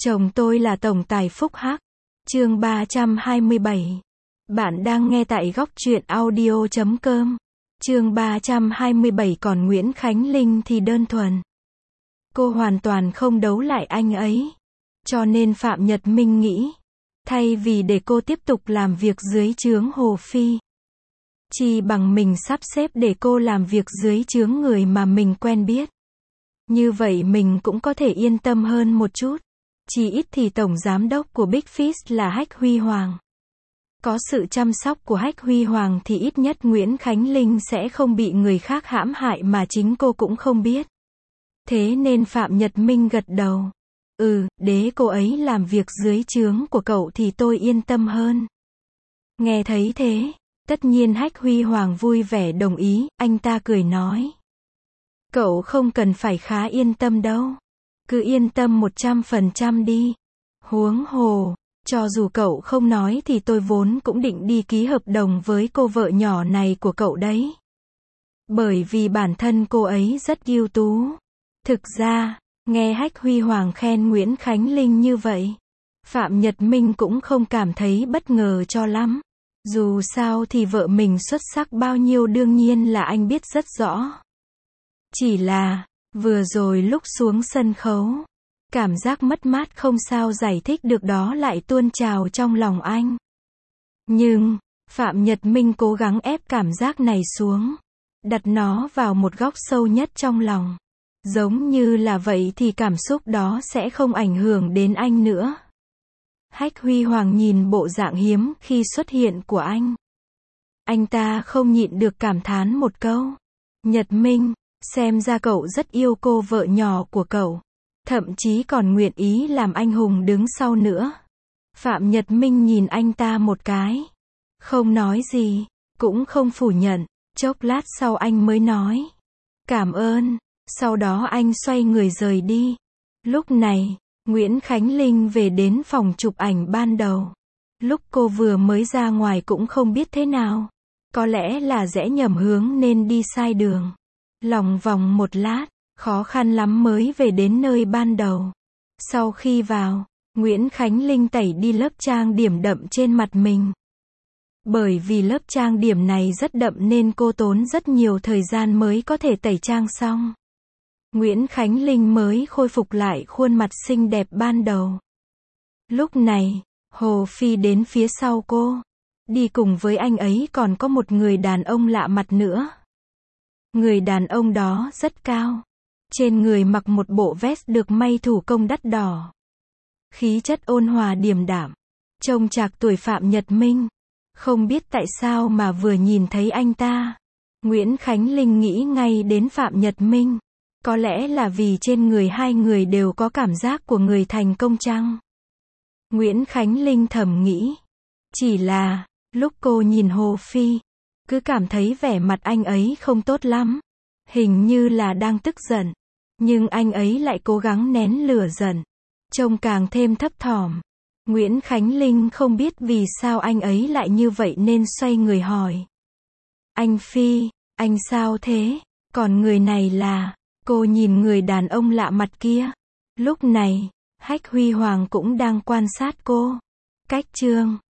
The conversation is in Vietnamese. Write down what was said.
Chồng tôi là tổng tài Phúc Hắc. Chương 327. Bạn đang nghe tại góc truyện audio.com. Chương 327. Còn Nguyễn Khánh Linh thì đơn thuần. Cô hoàn toàn không đấu lại anh ấy. Cho nên Phạm Nhật Minh nghĩ, thay vì để cô tiếp tục làm việc dưới trướng Hồ Phi, chỉ bằng mình sắp xếp để cô làm việc dưới trướng người mà mình quen biết. Như vậy mình cũng có thể yên tâm hơn một chút. Chỉ ít thì tổng giám đốc của Big Fish là Hách Huy Hoàng. Có sự chăm sóc của Hách Huy Hoàng thì ít nhất Nguyễn Khánh Linh sẽ không bị người khác hãm hại mà chính cô cũng không biết. Thế nên Phạm Nhật Minh gật đầu. Để cô ấy làm việc dưới trướng của cậu thì tôi yên tâm hơn. Nghe thấy thế, tất nhiên Hách Huy Hoàng vui vẻ đồng ý, anh ta cười nói. Cậu không cần phải khá yên tâm đâu. Cứ yên tâm 100% đi. Huống hồ, cho dù cậu không nói thì tôi vốn cũng định đi ký hợp đồng với cô vợ nhỏ này của cậu đấy. Bởi vì bản thân cô ấy rất ưu tú. Thực ra, nghe Hách Huy Hoàng khen Nguyễn Khánh Linh như vậy, Phạm Nhật Minh cũng không cảm thấy bất ngờ cho lắm. Dù sao thì vợ mình xuất sắc bao nhiêu đương nhiên là anh biết rất rõ. Chỉ là, vừa rồi lúc xuống sân khấu, cảm giác mất mát không sao giải thích được đó lại tuôn trào trong lòng anh. Nhưng, Phạm Nhật Minh cố gắng ép cảm giác này xuống, đặt nó vào một góc sâu nhất trong lòng. Giống như là vậy thì cảm xúc đó sẽ không ảnh hưởng đến anh nữa. Hách Huy Hoàng nhìn bộ dạng hiếm khi xuất hiện của anh. Anh ta không nhịn được cảm thán một câu. Nhật Minh, xem ra cậu rất yêu cô vợ nhỏ của cậu. Thậm chí còn nguyện ý làm anh hùng đứng sau nữa. Phạm Nhật Minh nhìn anh ta một cái. Không nói gì, cũng không phủ nhận. Chốc lát sau anh mới nói. Cảm ơn. Sau đó anh xoay người rời đi. Lúc này, Nguyễn Khánh Linh về đến phòng chụp ảnh ban đầu. Lúc cô vừa mới ra ngoài cũng không biết thế nào. Có lẽ là rẽ nhầm hướng nên đi sai đường. Lòng vòng một lát, khó khăn lắm mới về đến nơi ban đầu. Sau khi vào, Nguyễn Khánh Linh tẩy đi lớp trang điểm đậm trên mặt mình. Bởi vì lớp trang điểm này rất đậm nên cô tốn rất nhiều thời gian mới có thể tẩy trang xong. Nguyễn Khánh Linh mới khôi phục lại khuôn mặt xinh đẹp ban đầu. Lúc này, Hồ Phi đến phía sau cô. Đi cùng với anh ấy còn có một người đàn ông lạ mặt nữa. Người đàn ông đó rất cao. Trên người mặc một bộ vest được may thủ công đắt đỏ. Khí chất ôn hòa điềm đạm. Trông trạc tuổi Phạm Nhật Minh. Không biết tại sao mà vừa nhìn thấy anh ta, Nguyễn Khánh Linh nghĩ ngay đến Phạm Nhật Minh. Có lẽ là vì trên người hai người đều có cảm giác của người thành công chăng? Nguyễn Khánh Linh thầm nghĩ. Chỉ là, lúc cô nhìn Hồ Phi, cứ cảm thấy vẻ mặt anh ấy không tốt lắm. Hình như là đang tức giận. Nhưng anh ấy lại cố gắng nén lửa giận. Trông càng thêm thấp thỏm. Nguyễn Khánh Linh không biết vì sao anh ấy lại như vậy nên xoay người hỏi. Anh Phi, anh sao thế? Còn người này là... Cô nhìn người đàn ông lạ mặt kia. Lúc này, Hách Huy Hoàng cũng đang quan sát cô. Cách chương